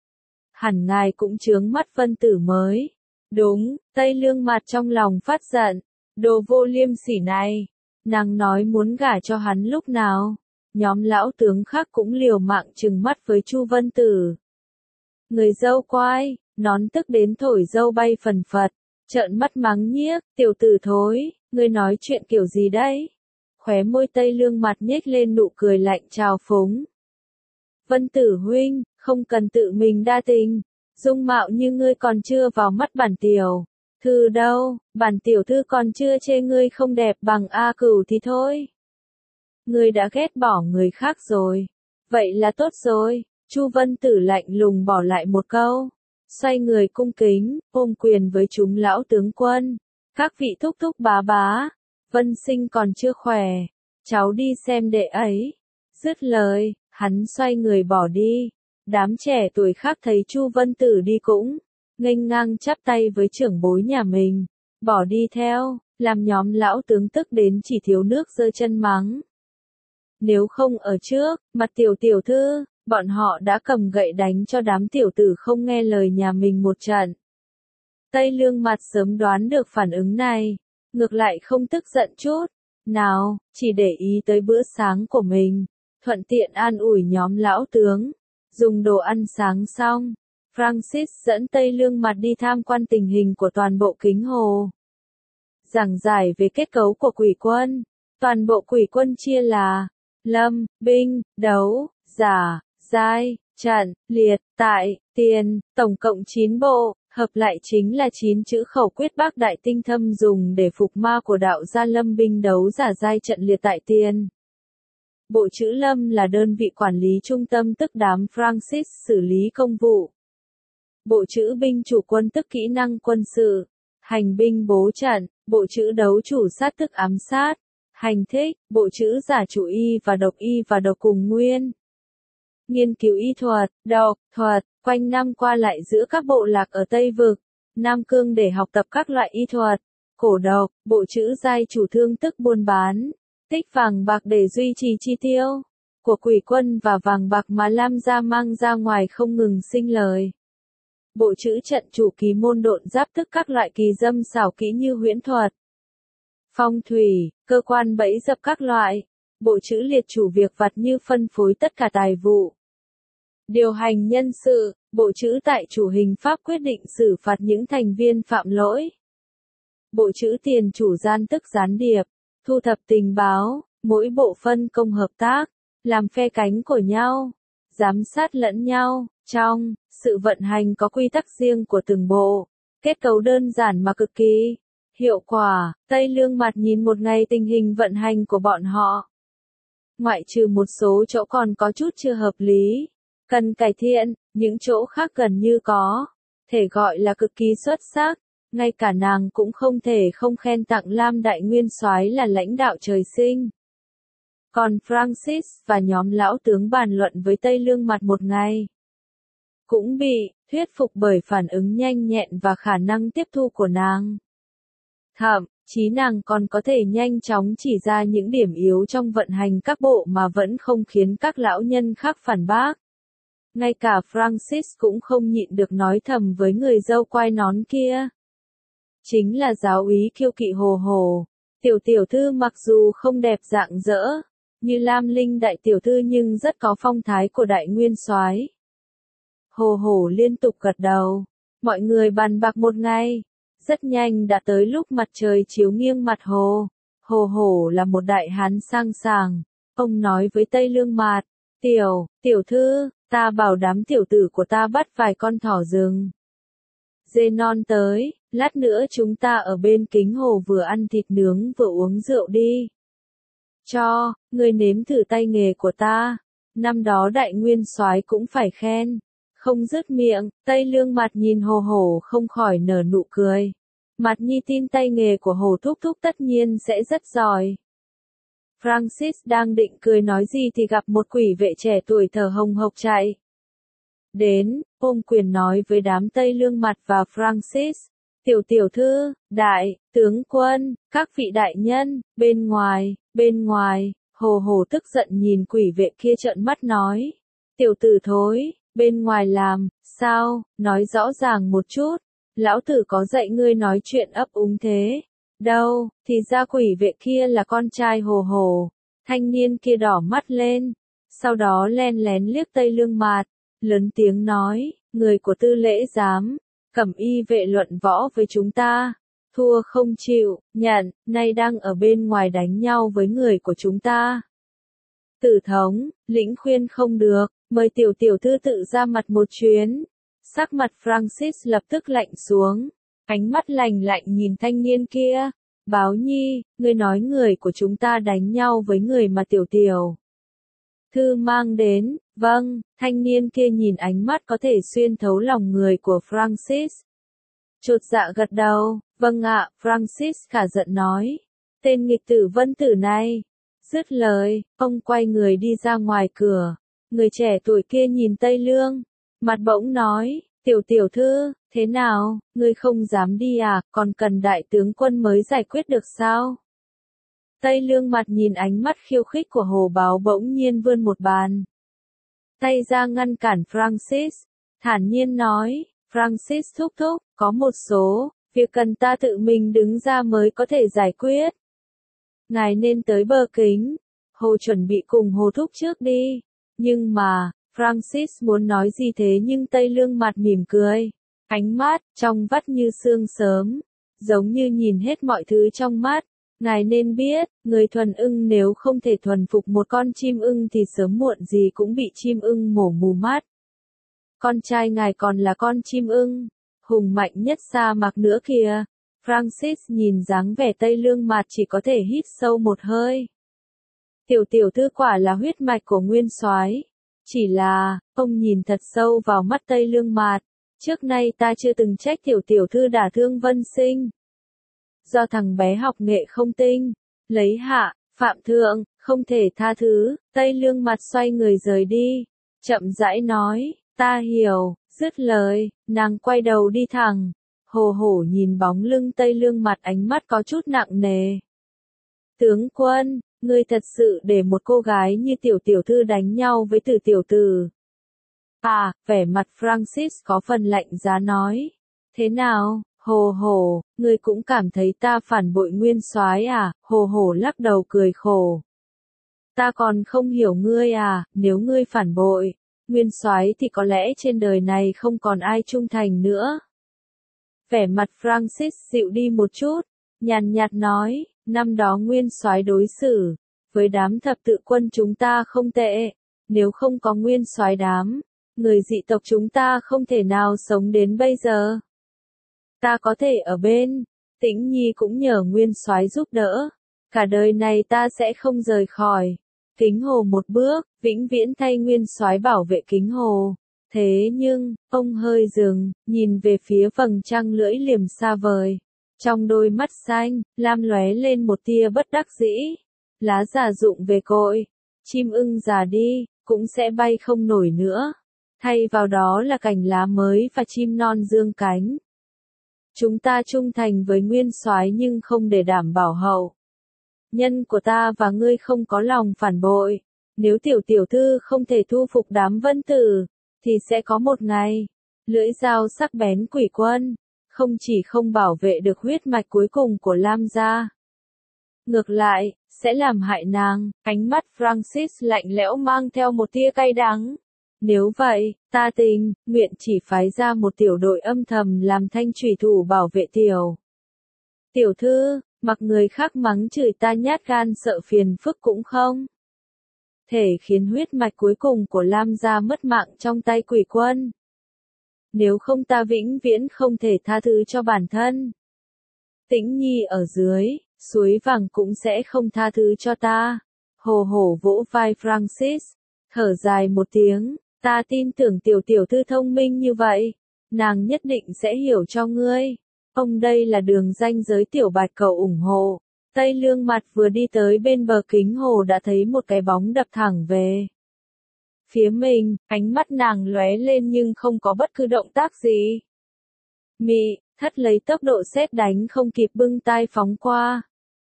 Hẳn ngài cũng chướng mắt Vân Tử mới. Đúng, Tây Lương Mạt trong lòng phát giận. Đồ vô liêm sỉ này. Nàng nói muốn gả cho hắn lúc nào. Nhóm lão tướng khác cũng liều mạng trừng mắt với Chu Vân Tử. Người dâu quai, nón tức đến thổi dâu bay phần phật. Trợn mắt mắng nhiếc, tiểu tử thối, ngươi nói chuyện kiểu gì đấy? Khóe môi Tây Lương Mặt nhếch lên nụ cười lạnh trào phúng. Vân Tử huynh, không cần tự mình đa tình, dung mạo như ngươi còn chưa vào mắt bản tiểu thư đâu, bản tiểu thư còn chưa chê ngươi không đẹp bằng A Cửu thì thôi. Ngươi đã ghét bỏ người khác rồi, vậy là tốt rồi. Chu Vân Tử lạnh lùng bỏ lại một câu. Xoay người cung kính, ôm quyền với chúng lão tướng quân. Các vị thúc bá, Vân Sinh còn chưa khỏe, cháu đi xem đệ ấy. Dứt lời, hắn xoay người bỏ đi. Đám trẻ tuổi khác thấy Chu Vân Tử đi cũng nghênh ngang chắp tay với trưởng bối nhà mình, bỏ đi theo, làm nhóm lão tướng tức đến chỉ thiếu nước giơ chân mắng. Nếu không ở trước, mặt tiểu tiểu thư, bọn họ đã cầm gậy đánh cho đám tiểu tử không nghe lời nhà mình một trận. Tây Lương Mặt sớm đoán được phản ứng này, ngược lại không tức giận chút, nào, chỉ để ý tới bữa sáng của mình, thuận tiện an ủi nhóm lão tướng. Dùng đồ ăn sáng xong, Francis dẫn Tây Lương Mặt đi tham quan tình hình của toàn bộ Kính Hồ. Giảng giải về kết cấu của quỷ quân, toàn bộ quỷ quân chia là lâm, binh, đấu, giả, giai, trận, liệt, tại, tiền, tổng cộng 9 bộ, hợp lại chính là 9 chữ khẩu quyết bác đại tinh thâm dùng để phục ma của đạo gia lâm binh đấu giả giai trận liệt tại tiền. Bộ chữ lâm là đơn vị quản lý trung tâm tức đám Francis xử lý công vụ. Bộ chữ binh chủ quân tức kỹ năng quân sự, hành binh bố trận, bộ chữ đấu chủ sát tức ám sát, hành thích, bộ chữ giả chủ y và độc cùng nguyên. Nghiên cứu y thuật, độc, thuật, quanh năm qua lại giữa các bộ lạc ở Tây Vực, Nam Cương để học tập các loại y thuật, cổ độc, bộ chữ giai chủ thương tức buôn bán, tích vàng bạc để duy trì chi tiêu của quỷ quân và vàng bạc mà Lam gia mang ra ngoài không ngừng sinh lời. Bộ chữ trận chủ kỳ môn độn giáp tức các loại kỳ dâm xảo kỹ như huyễn thuật, phong thủy, cơ quan bẫy dập các loại. Bộ chữ liệt chủ việc vặt như phân phối tất cả tài vụ, điều hành nhân sự. Bộ chữ tại chủ hình pháp quyết định xử phạt những thành viên phạm lỗi. Bộ chữ tiền chủ gian tức gián điệp, thu thập tình báo, mỗi bộ phân công hợp tác, làm phe cánh của nhau, giám sát lẫn nhau. Trong sự vận hành có quy tắc riêng của từng bộ, kết cấu đơn giản mà cực kỳ hiệu quả. Tây Lương Mặt nhìn một ngày tình hình vận hành của bọn họ. Ngoại trừ một số chỗ còn có chút chưa hợp lý, cần cải thiện, những chỗ khác gần như có thể gọi là cực kỳ xuất sắc. Ngay cả nàng cũng không thể không khen tặng Lam Đại Nguyên Soái là lãnh đạo trời sinh. Còn Francis và nhóm lão tướng bàn luận với Tây Lương Mặt một ngày, cũng bị thuyết phục bởi phản ứng nhanh nhẹn và khả năng tiếp thu của nàng. Thậm chí nàng còn có thể nhanh chóng chỉ ra những điểm yếu trong vận hành các bộ mà vẫn không khiến các lão nhân khác phản bác. Ngay cả Francis cũng không nhịn được nói thầm với người dâu quai nón kia. Chính là giáo úy kiêu kỵ Hồ Hồ. Tiểu tiểu thư mặc dù không đẹp rạng rỡ như Lam Linh đại tiểu thư nhưng rất có phong thái của đại nguyên soái. Hồ Hồ liên tục gật đầu. Mọi người bàn bạc một ngày. Rất nhanh đã tới lúc mặt trời chiếu nghiêng mặt hồ. Hồ Hồ là một đại hán sang sàng. Ông nói với Tây Lương Mạt, tiểu thư, ta bảo đám tiểu tử của ta bắt vài con thỏ rừng. Dê non tới, lát nữa chúng ta ở bên Kính Hồ vừa ăn thịt nướng vừa uống rượu đi. Ngươi nếm thử tay nghề của ta. Năm đó đại nguyên soái cũng phải khen. Không dứt miệng, Tây Lương Mặt nhìn Hồ Hồ không khỏi nở nụ cười. Mặt nhi tin tay nghề của Hồ thúc thúc tất nhiên sẽ rất giỏi. Francis đang định cười nói gì thì gặp một quỷ vệ trẻ tuổi thở hồng hộc chạy đến, ôm quyền nói với đám Tây Lương Mặt và Francis. Tiểu thư, đại, tướng quân, các vị đại nhân, bên ngoài, Hồ Hồ tức giận nhìn quỷ vệ kia trợn mắt nói. Tiểu tử thối, bên ngoài làm, sao, nói rõ ràng một chút, lão tử có dạy ngươi nói chuyện ấp úng thế. Đâu, thì ra quỷ vệ kia là con trai Hồ Hồ. Thanh niên kia đỏ mắt lên, sau đó len lén liếc Tây Lương Mạt, lớn tiếng nói, người của tư lễ giám, cẩm y vệ luận võ với chúng ta, thua không chịu, nhận, nay đang ở bên ngoài đánh nhau với người của chúng ta. Tử thống, lĩnh khuyên không được, mời tiểu thư tự ra mặt một chuyến. Sắc mặt Francis lập tức lạnh xuống, ánh mắt lạnh lạnh nhìn thanh niên kia. Báo nhi, ngươi nói người của chúng ta đánh nhau với người mà tiểu thư mang đến. Vâng, thanh niên kia nhìn ánh mắt có thể xuyên thấu lòng người của Francis. Chột dạ gật đầu, vâng ạ, Francis cả giận nói. Tên nghịch tử Vân Tử này. Dứt lời, ông quay người đi ra ngoài cửa. Người trẻ tuổi kia nhìn Tây Lương, mặt bỗng nói, tiểu thư, thế nào, ngươi không dám đi à, còn cần đại tướng quân mới giải quyết được sao? Tây Lương mặt nhìn ánh mắt khiêu khích của Hồ Báo bỗng nhiên vươn một bàn tay ra ngăn cản Francis, thản nhiên nói, Francis thúc thúc, có một số việc cần ta tự mình đứng ra mới có thể giải quyết. Ngài nên tới Bờ Kính, Hồ chuẩn bị cùng Hồ thúc trước đi, nhưng mà, Francis muốn nói gì thế nhưng Tây Lương mặt mỉm cười, ánh mắt, trong vắt như sương sớm, giống như nhìn hết mọi thứ trong mắt. Ngài nên biết, người thuần ưng nếu không thể thuần phục một con chim ưng thì sớm muộn gì cũng bị chim ưng mổ mù mắt. Con trai ngài còn là con chim ưng, hùng mạnh nhất sa mạc nữa kìa. Francis nhìn dáng vẻ Tây Lương mặt chỉ có thể hít sâu một hơi. Tiểu thư quả là huyết mạch của nguyên soái. Chỉ là, ông nhìn thật sâu vào mắt Tây Lương mặt. Trước nay ta chưa từng trách tiểu thư đả thương Vân Sinh. Do thằng bé học nghệ không tinh, lấy hạ, phạm thượng, không thể tha thứ, Tây Lương mặt xoay người rời đi, chậm rãi nói, ta hiểu, dứt lời, nàng quay đầu đi thẳng, hồ hổ nhìn bóng lưng Tây Lương mặt ánh mắt có chút nặng nề. Tướng quân, ngươi thật sự để một cô gái như tiểu thư đánh nhau với tiểu tử. À, vẻ mặt Francis có phần lạnh giá nói, thế nào? Hồ hổ, ngươi cũng cảm thấy ta phản bội nguyên soái à? Hồ hổ lắc đầu cười khổ. Ta còn không hiểu ngươi à, nếu ngươi phản bội nguyên soái thì có lẽ trên đời này không còn ai trung thành nữa. Vẻ mặt Francis dịu đi một chút, nhàn nhạt nói, năm đó nguyên soái đối xử với đám thập tự quân chúng ta không tệ, nếu không có nguyên soái đám người dị tộc chúng ta không thể nào sống đến bây giờ. Ta có thể ở bên, Tĩnh Nhi cũng nhờ nguyên soái giúp đỡ. Cả đời này ta sẽ không rời khỏi Kính Hồ một bước, vĩnh viễn thay nguyên soái bảo vệ Kính Hồ. Thế nhưng, ông hơi dừng, nhìn về phía vầng trăng lưỡi liềm xa vời. Trong đôi mắt xanh, lam lóe lên một tia bất đắc dĩ. Lá già rụng về cội, chim ưng già đi, cũng sẽ bay không nổi nữa. Thay vào đó là cành lá mới và chim non dương cánh. Chúng ta trung thành với nguyên soái nhưng không để đảm bảo hậu nhân của ta và ngươi không có lòng phản bội. Nếu tiểu thư không thể thu phục đám vân tử, thì sẽ có một ngày, lưỡi dao sắc bén quỷ quân, không chỉ không bảo vệ được huyết mạch cuối cùng của Lam gia. Ngược lại, sẽ làm hại nàng. Ánh mắt Francis lạnh lẽo mang theo một tia cay đắng. Nếu vậy, ta tình nguyện chỉ phái ra một tiểu đội âm thầm làm thanh trùy thủ bảo vệ tiểu thư, mặc người khác mắng chửi ta nhát gan sợ phiền phức cũng không thể khiến huyết mạch cuối cùng của Lam gia mất mạng trong tay quỷ quân. Nếu không ta vĩnh viễn không thể tha thứ cho bản thân. Tĩnh Nhi ở dưới, suối vàng cũng sẽ không tha thứ cho ta. Hồ hổ vỗ vai Francis, thở dài một tiếng. Ta tin tưởng tiểu thư thông minh như vậy, nàng nhất định sẽ hiểu cho ngươi. Ông đây là đường ranh giới tiểu bạch cầu ủng hộ. Tây Lương mặt vừa đi tới bên bờ Kính Hồ đã thấy một cái bóng đập thẳng về phía mình, ánh mắt nàng lóe lên nhưng không có bất cứ động tác gì. Mị, thất lấy tốc độ sét đánh không kịp bưng tay phóng qua.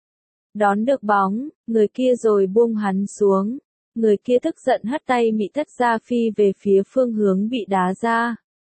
Đón được bóng, người kia rồi buông hắn xuống. Người kia tức giận hất tay Mị Thất ra phi về phía phương hướng bị đá ra.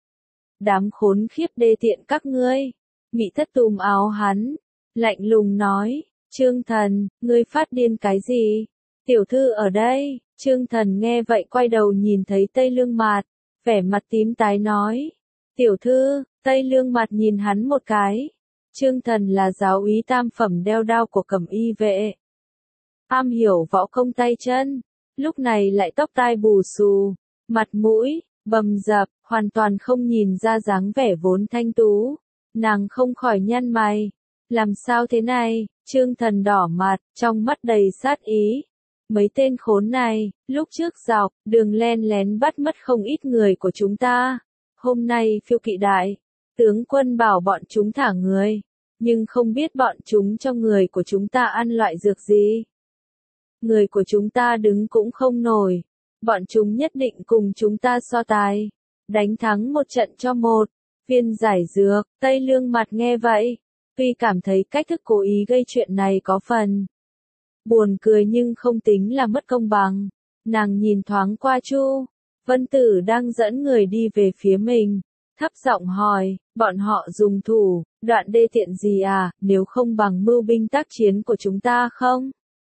Đám khốn khiếp đê tiện các ngươi. Mị Thất túm áo hắn, lạnh lùng nói, Trương Thần, ngươi phát điên cái gì? Tiểu thư ở đây. Trương Thần nghe vậy quay đầu nhìn thấy Tây Lương Mạt, vẻ mặt tím tái nói, tiểu thư. Tây Lương Mạt nhìn hắn một cái. Trương Thần là giáo úy tam phẩm đeo đao của Cẩm Y vệ, am hiểu võ công tay chân. Lúc này lại tóc tai bù xù, mặt mũi bầm dập, hoàn toàn không nhìn ra dáng vẻ vốn thanh tú. Nàng không khỏi nhăn mày. Làm sao thế này? Trương Thần đỏ mặt, trong mắt đầy sát ý. Mấy tên khốn này, lúc trước dọc đường len lén bắt mất không ít người của chúng ta. Hôm nay Phiêu Kỵ đại tướng quân bảo bọn chúng thả người, nhưng không biết bọn chúng cho người của chúng ta ăn loại dược gì. Người của chúng ta đứng cũng không nổi, Bọn chúng nhất định cùng chúng ta so tài. Đánh thắng một trận cho một viên giải dược. Tây Lương mặt nghe vậy. Tuy cảm thấy cách thức cố ý gây chuyện này có phần buồn cười nhưng không tính là mất công bằng. Nàng nhìn thoáng qua Chu Vân Tử đang dẫn người đi về phía mình. Thấp giọng hỏi, bọn họ dùng thủ đoạn đê tiện gì à, nếu không bằng mưu binh tác chiến của chúng ta không?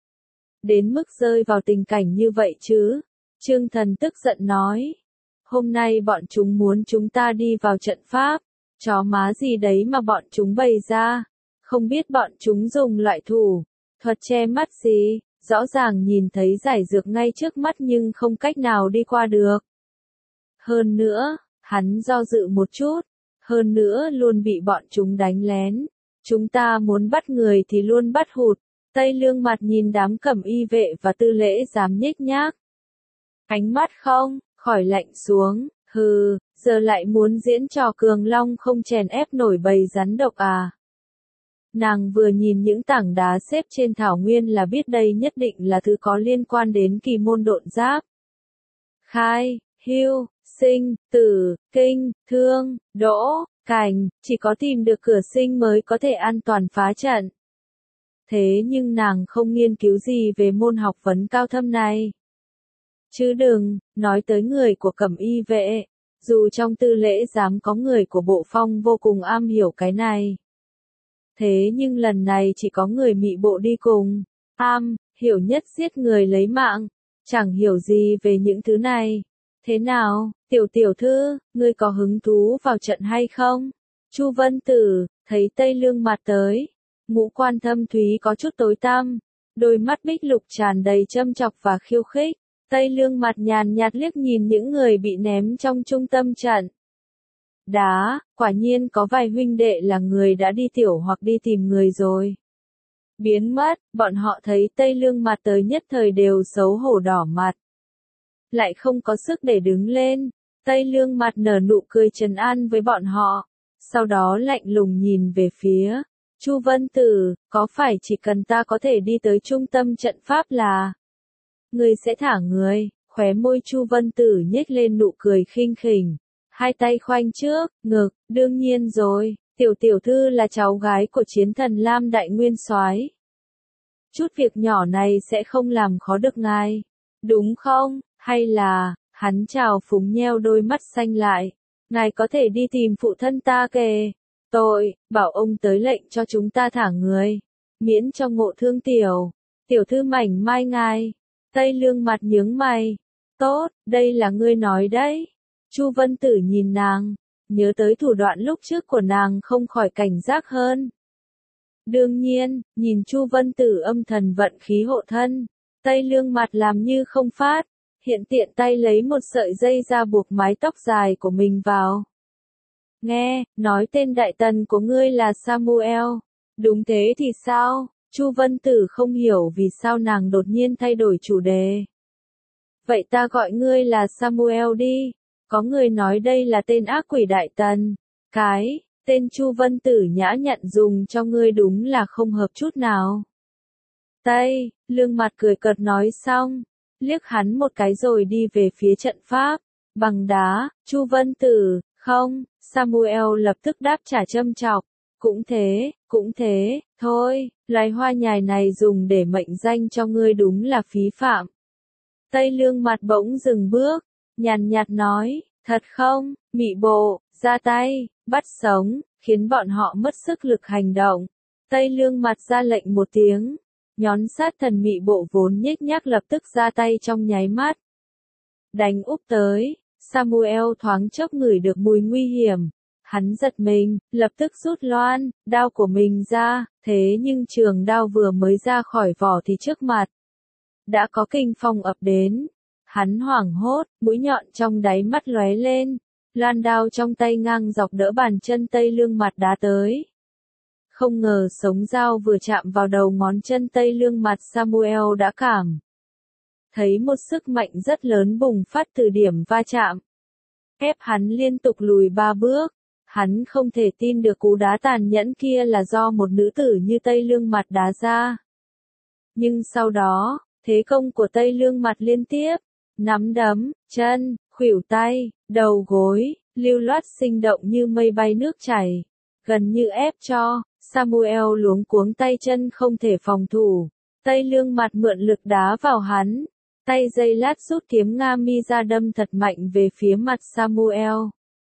Đến mức rơi vào tình cảnh như vậy chứ? Trương Thần tức giận nói. Hôm nay bọn chúng muốn chúng ta đi vào trận pháp. Chó má gì đấy mà bọn chúng bày ra. Không biết bọn chúng dùng loại thủ thuật che mắt gì. Rõ ràng nhìn thấy giải dược ngay trước mắt nhưng không cách nào đi qua được. Hơn nữa, hắn do dự một chút. Hơn nữa luôn bị bọn chúng đánh lén. Chúng ta muốn bắt người thì luôn bắt hụt. Tây Lương mặt nhìn đám cẩm y vệ và tư lễ dám nhếch nhác. Ánh mắt không khỏi lạnh xuống. Hừ, giờ lại muốn diễn trò cường long không chèn ép nổi bầy rắn độc à. Nàng vừa nhìn những tảng đá xếp trên thảo nguyên là biết đây nhất định là thứ có liên quan đến kỳ môn độn giáp. Khai, hưu, sinh, tử, kinh, thương, đỗ, cành, chỉ có tìm được cửa sinh mới có thể an toàn phá trận. Thế nhưng nàng không nghiên cứu gì về môn học vấn cao thâm này. Chứ đừng nói tới người của cẩm y vệ, dù trong tư lễ giám có người của bộ phong vô cùng am hiểu cái này. Thế nhưng lần này chỉ có người Mị Bộ đi cùng, hiểu nhất giết người lấy mạng, chẳng hiểu gì về những thứ này. Thế nào, tiểu thư, ngươi có hứng thú vào trận hay không? Chu Vân Tử, thấy Tây Lương mặt tới, ngũ quan thâm thúy có chút tối tăm, đôi mắt bích lục tràn đầy châm chọc và khiêu khích. Tây Lương mặt nhàn nhạt liếc nhìn những người bị ném trong trung tâm trận. Đá, quả nhiên có vài huynh đệ là người đã đi tiểu hoặc đi tìm người rồi. Biến mất, bọn họ thấy Tây Lương mặt tới nhất thời đều xấu hổ đỏ mặt. Lại không có sức để đứng lên. Tây Lương mặt nở nụ cười trấn an với bọn họ. Sau đó lạnh lùng nhìn về phía Chu Vân Tử, có phải chỉ cần ta có thể đi tới trung tâm trận pháp là người sẽ thả người? Khóe môi Chu Vân Tử nhếch lên nụ cười khinh khỉnh. Hai tay khoanh trước, ngực, đương nhiên rồi, tiểu thư là cháu gái của chiến thần Lam Đại Nguyên Soái. Chút việc nhỏ này sẽ không làm khó được ngài, đúng không? Hay là, hắn chào phúng nheo đôi mắt xanh lại, ngài có thể đi tìm phụ thân ta kề. Tội, bảo ông tới lệnh cho chúng ta thả người, miễn cho ngộ thương tiểu thư mảnh mai ngài. Tây Lương mặt nhướng mày. Tốt, đây là ngươi nói đấy. Chu Vân Tử nhìn nàng, nhớ tới thủ đoạn lúc trước của nàng không khỏi cảnh giác hơn. Đương nhiên, nhìn Chu Vân Tử âm thần vận khí hộ thân, Tây Lương mặt làm như không phát, hiện tiện tay lấy một sợi dây ra buộc mái tóc dài của mình vào. Nghe, nói tên đại tần của ngươi là Samuel. Đúng thế thì sao? Chu Vân Tử không hiểu vì sao nàng đột nhiên thay đổi chủ đề. Vậy ta gọi ngươi là Samuel đi. Có người nói đây là tên ác quỷ đại tần. Cái tên Chu Vân Tử nhã nhặn dùng cho ngươi đúng là không hợp chút nào. Tây Lương mặt cười cợt nói xong, liếc hắn một cái rồi đi về phía trận pháp bằng đá. Chu Vân Tử, không. Samuel lập tức đáp trả châm chọc. Cũng thế, thôi, loài hoa nhài này dùng để mệnh danh cho ngươi đúng là phí phạm. Tây Lương mặt bỗng dừng bước, nhàn nhạt nói, thật không? Mị Bộ, ra tay, bắt sống, khiến bọn họ mất sức lực hành động. Tây Lương mặt ra lệnh một tiếng, nhón sát thần Mị Bộ vốn nhếch nhác lập tức ra tay trong nháy mắt. Đánh úp tới, Samuel thoáng chốc ngửi được mùi nguy hiểm. Hắn giật mình, lập tức rút loan đao của mình ra, thế nhưng trường đao vừa mới ra khỏi vỏ thì trước mặt đã có kình phong ập đến. Hắn hoảng hốt, mũi nhọn trong đáy mắt lóe lên, loan đao trong tay ngang dọc đỡ bàn chân Tây Lương mặt đá tới. Không ngờ sống dao vừa chạm vào đầu ngón chân Tây Lương mặt, Samuel đã cảm thấy một sức mạnh rất lớn bùng phát từ điểm va chạm, ép hắn liên tục lùi 3 bước. Hắn không thể tin được cú đá tàn nhẫn kia là do một nữ tử như Tây Lương mặt đá ra. Nhưng sau đó, thế công của Tây Lương mặt liên tiếp, nắm đấm, chân, khuỷu tay, đầu gối, lưu loát sinh động như mây bay nước chảy, gần như ép cho Samuel luống cuống tay chân không thể phòng thủ. Tây Lương Mặt mượn lực đá vào hắn, tay giây lát rút kiếm Nga mi ra đâm thật mạnh về phía mặt Samuel.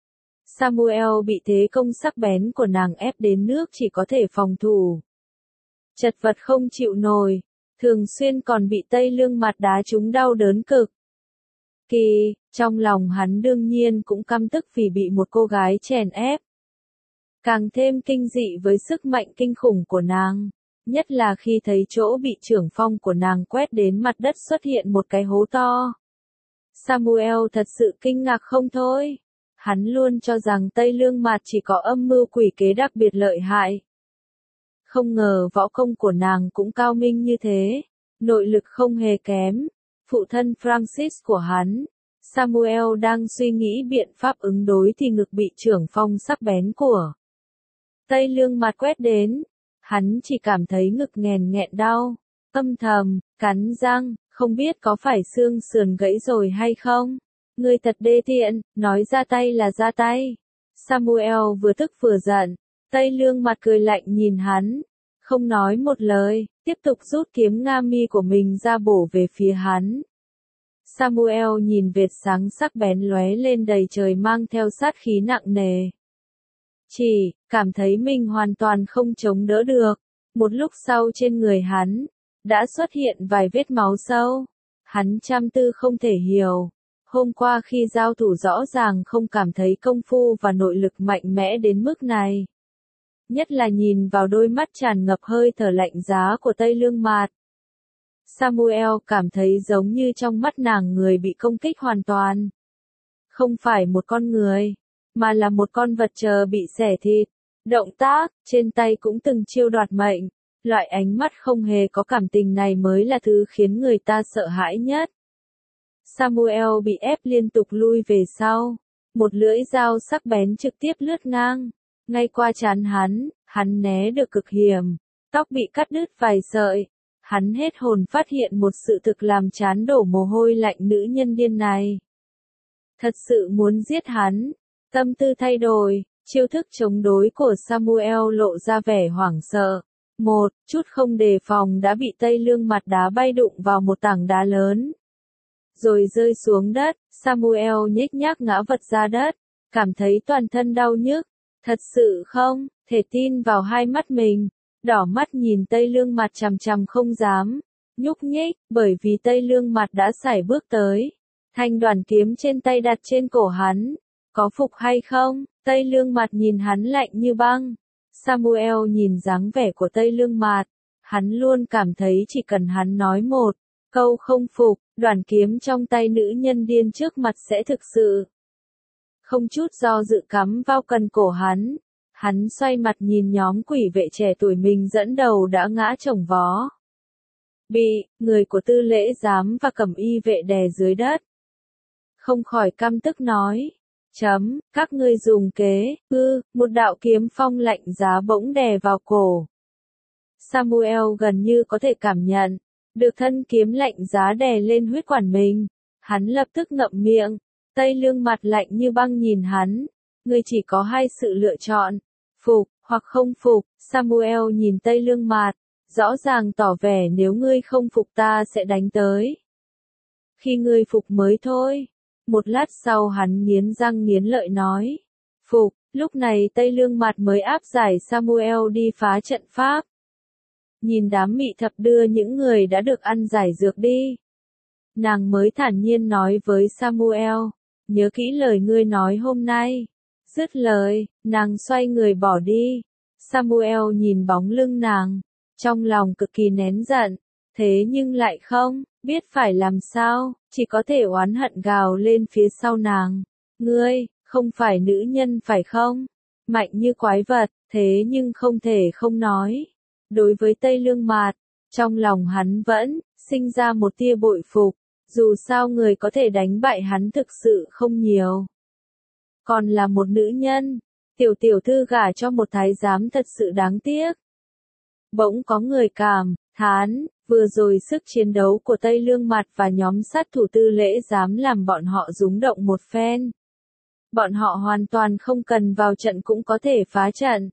Samuel bị thế công sắc bén của nàng ép đến nước chỉ có thể phòng thủ. Chật vật không chịu nổi, thường xuyên còn bị Tây Lương Mặt đá trúng đau đớn cực kỳ, trong lòng hắn đương nhiên cũng căm tức vì bị một cô gái chèn ép. Càng thêm kinh dị với sức mạnh kinh khủng của nàng, nhất là khi thấy chỗ bị trưởng phong của nàng quét đến mặt đất xuất hiện một cái hố to. Samuel thật sự kinh ngạc không thôi. Hắn luôn cho rằng Tây Lương Mạt chỉ có âm mưu quỷ kế đặc biệt lợi hại. Không ngờ võ công của nàng cũng cao minh như thế, nội lực không hề kém. Phụ thân Francis của hắn, Samuel đang suy nghĩ biện pháp ứng đối thì ngực bị trưởng phong sắc bén của Tây Lương Mạt quét đến. Hắn chỉ cảm thấy ngực nghèn nghẹn đau, âm thầm, cắn răng, không biết có phải xương sườn gãy rồi hay không. Ngươi thật đê tiện, nói ra tay là ra tay. Samuel vừa tức vừa giận, Tây Lương Mặt cười lạnh nhìn hắn, không nói một lời, tiếp tục rút kiếm Nga mi của mình ra bổ về phía hắn. Samuel nhìn vệt sáng sắc bén lóe lên đầy trời mang theo sát khí nặng nề. Chỉ cảm thấy mình hoàn toàn không chống đỡ được. Một lúc sau trên người hắn đã xuất hiện vài vết máu sâu. Hắn trăm tư không thể hiểu. Hôm qua khi giao thủ rõ ràng không cảm thấy công phu và nội lực mạnh mẽ đến mức này. Nhất là nhìn vào đôi mắt tràn ngập hơi thở lạnh giá của Tây Lương Mạt. Samuel cảm thấy giống như trong mắt nàng người bị công kích hoàn toàn. Không phải một con người, mà là một con vật chờ bị xẻ thịt. Động tác, trên tay cũng từng chiêu đoạt mệnh. Loại ánh mắt không hề có cảm tình này mới là thứ khiến người ta sợ hãi nhất. Samuel bị ép liên tục lui về sau. Một lưỡi dao sắc bén trực tiếp lướt ngang. Ngay qua trán hắn né được cực hiểm. Tóc bị cắt đứt vài sợi. Hắn hết hồn phát hiện một sự thực làm chán đổ mồ hôi lạnh nữ nhân điên này. Thật sự muốn giết hắn. Tâm tư thay đổi, chiêu thức chống đối của Samuel lộ ra vẻ hoảng sợ. Một chút không đề phòng đã bị Tây Lương Mặt đá bay đụng vào một tảng đá lớn. Rồi rơi xuống đất, Samuel nhếch nhác ngã vật ra đất, cảm thấy toàn thân đau nhức. Thật sự không thể tin vào hai mắt mình, đỏ mắt nhìn Tây Lương Mặt chằm chằm không dám nhúc nhích, bởi vì Tây Lương Mặt đã sải bước tới. Thanh đoàn kiếm trên tay đặt trên cổ hắn. Có phục hay không? Tây Lương Mặt nhìn hắn lạnh như băng. Samuel nhìn dáng vẻ của Tây Lương Mặt. Hắn luôn cảm thấy chỉ cần hắn nói một câu không phục, đoàn kiếm trong tay nữ nhân điên trước mặt sẽ thực sự không chút do dự cắm vào cần cổ hắn. Hắn xoay mặt nhìn nhóm quỷ vệ trẻ tuổi mình dẫn đầu đã ngã chồng vó. Bị người của Tư Lễ Giám và Cẩm Y vệ đè dưới đất. Không khỏi căm tức nói. Các ngươi dùng kế, một đạo kiếm phong lạnh giá bỗng đè vào cổ. Samuel gần như có thể cảm nhận được thân kiếm lạnh giá đè lên huyết quản mình. Hắn lập tức ngậm miệng. Tây Lương Mặt lạnh như băng nhìn hắn. Ngươi chỉ có hai sự lựa chọn, phục hoặc không phục. Samuel nhìn Tây Lương Mặt, rõ ràng tỏ vẻ nếu ngươi không phục ta sẽ đánh tới. Khi ngươi phục mới thôi. Một lát sau hắn nghiến răng nghiến lợi nói. Phục, lúc này Tây Lương Mặt mới áp giải Samuel đi phá trận pháp. Nhìn đám mị thập đưa những người đã được ăn giải dược đi. Nàng mới thản nhiên nói với Samuel. Nhớ kỹ lời ngươi nói hôm nay. Dứt lời, nàng xoay người bỏ đi. Samuel nhìn bóng lưng nàng. Trong lòng cực kỳ nén giận. Thế nhưng lại không biết phải làm sao, chỉ có thể oán hận gào lên phía sau nàng. Ngươi, không phải nữ nhân phải không? Mạnh như quái vật, thế nhưng không thể không nói. Đối với Tây Lương Mạt, trong lòng hắn vẫn sinh ra một tia bội phục. Dù sao người có thể đánh bại hắn thực sự không nhiều. Còn là một nữ nhân, tiểu thư gả cho một thái giám thật sự đáng tiếc. Bỗng có người cảm thán Vừa rồi sức chiến đấu của Tây Lương Mặt và nhóm sát thủ Tư Lễ dám làm bọn họ rúng động một phen. Bọn họ hoàn toàn không cần vào trận cũng có thể phá trận.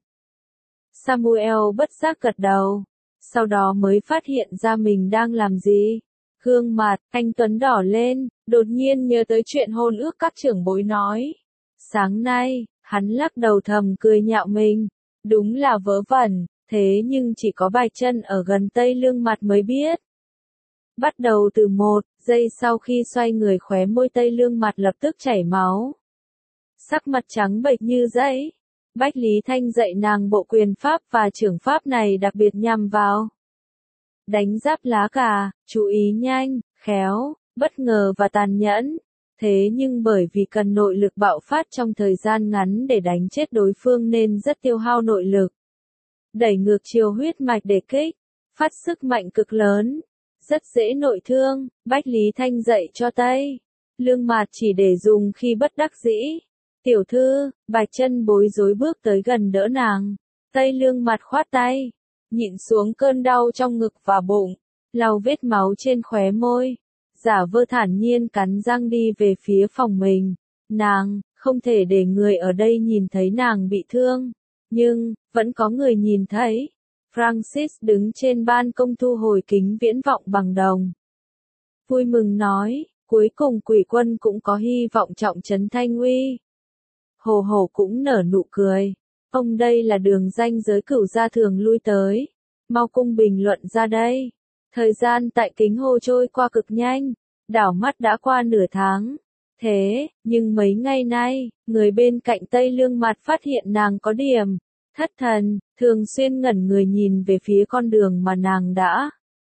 Samuel bất giác gật đầu, sau đó mới phát hiện ra mình đang làm gì. Gương mặt anh Tuấn đỏ lên, đột nhiên nhớ tới chuyện hôn ước các trưởng bối nói. Sáng nay, hắn lắc đầu thầm cười nhạo mình. Đúng là vớ vẩn, thế nhưng chỉ có Bạch Chân ở gần Tây Lương Mặt mới biết. Bắt đầu từ 1 giây sau khi xoay người, khóe môi Tây Lương Mặt lập tức chảy máu. Sắc mặt trắng bệch như giấy. Bách Lý Thanh dạy nàng bộ quyền pháp và trưởng pháp này đặc biệt nhằm vào đánh giáp lá cà, chú ý nhanh, khéo, bất ngờ và tàn nhẫn. Thế nhưng bởi vì cần nội lực bạo phát trong thời gian ngắn để đánh chết đối phương nên rất tiêu hao nội lực. Đẩy ngược chiều huyết mạch để kích, phát sức mạnh cực lớn, rất dễ nội thương. Bách Lý Thanh dạy cho Tây Lương Mặt chỉ để dùng khi bất đắc dĩ. Tiểu thư, Bạch Chân bối rối bước tới gần đỡ nàng. Tây Lương Mặt khoát tay, nhịn xuống cơn đau trong ngực và bụng, lau vết máu trên khóe môi, giả vờ thản nhiên cắn răng đi về phía phòng mình. Nàng không thể để người ở đây nhìn thấy nàng bị thương, nhưng vẫn có người nhìn thấy. Francis đứng trên ban công thu hồi kính viễn vọng bằng đồng, vui mừng nói, cuối cùng Quỷ Quân cũng có hy vọng trọng trấn Thanh Uy. Hồ Hổ cũng nở nụ cười. Ông đây là đường ranh giới Cửu gia thường lui tới. Mau cung bình luận ra đây. Thời gian tại Kính Hồ trôi qua cực nhanh. Đảo mắt đã qua nửa tháng. Thế, nhưng mấy ngày nay, người bên cạnh Tây Lương Mặt phát hiện nàng có điểm thất thần, thường xuyên ngẩn người nhìn về phía con đường mà nàng đã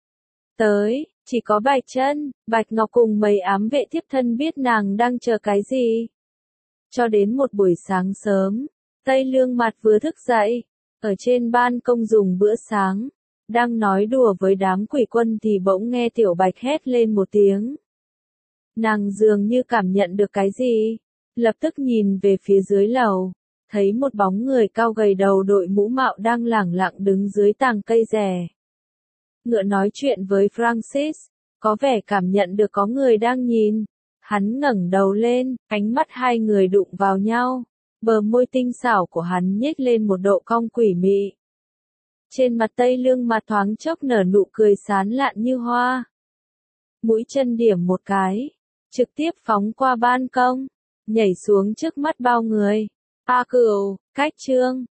tới. Chỉ có Bạch Chân, Bạch Ngọc cùng mấy ám vệ thiếp thân biết nàng đang chờ cái gì. Cho đến một buổi sáng sớm, Tây Lương Mặt vừa thức dậy, ở trên ban công dùng bữa sáng, đang nói đùa với đám quỷ quân thì bỗng nghe Tiểu Bạch hét lên một tiếng. Nàng dường như cảm nhận được cái gì, lập tức nhìn về phía dưới lầu, thấy một bóng người cao gầy đầu đội mũ mạo đang lẳng lặng đứng dưới tàng cây rè. Ngựa nói chuyện với Francis, có vẻ cảm nhận được có người đang nhìn. Hắn ngẩng đầu lên, ánh mắt hai người đụng vào nhau. Bờ môi tinh xảo của hắn nhếch lên một độ cong quỷ mị. Trên mặt Tây Lương Mặt thoáng chốc nở nụ cười sán lạn như hoa. Mũi chân điểm một cái, trực tiếp phóng qua ban công, nhảy xuống trước mắt bao người. A Cửu, Cách Trương,